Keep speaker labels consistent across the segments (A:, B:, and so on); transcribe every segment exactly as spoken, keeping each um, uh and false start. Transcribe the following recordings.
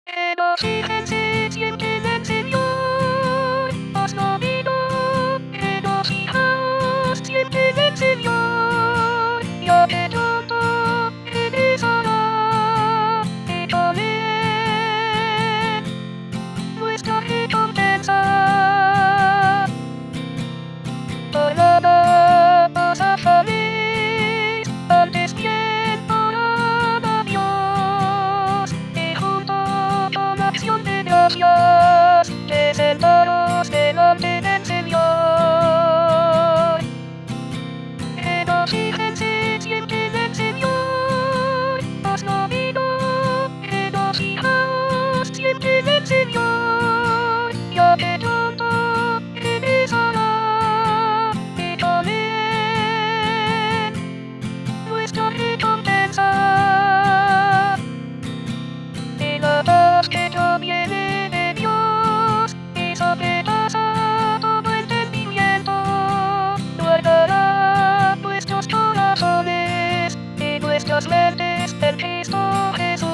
A: Que nos fíjense siempre en el Señor, os lo digo, que nos fijamos siempre en el Señor, yo que todo en eso lo hecho bien, nuestra recompensa, por nada os afanéis, antes bien orad a Dios, y junto con acción de gracias, presentaros delante del Señor. Que nos fíjense siempre en el Señor, os lo digo, que nos fijaos siempre en el Señor, ya que todo en eso lo hecho bien, nuestra recompensa, y la paz que proviene de Dios, y sobrepasa todo entendimiento, guardará vuestros corazones y vuestras mentes en Cristo Jesús.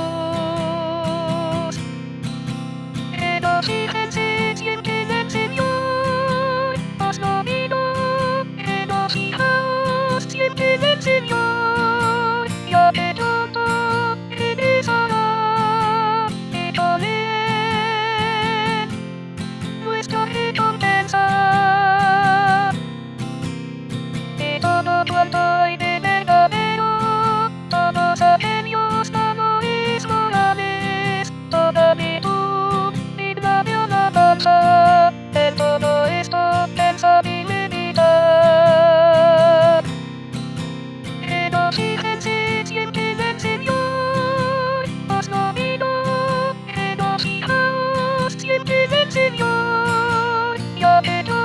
A: Que nos fíjense siempre en el Señor, os lo digo, que nos fijaos siempre en el Señor, ya que todo en eso lo hecho bien, nuestra recompensa, y todo cuanto hay de verdadero, todos aquellos valores morales, toda virtud digna de alabanza, en todo esto pensad y meditad. Que nos fíjense siempre en el Señor, os lo digo, que nos fijaos siempre en el Señor, ya que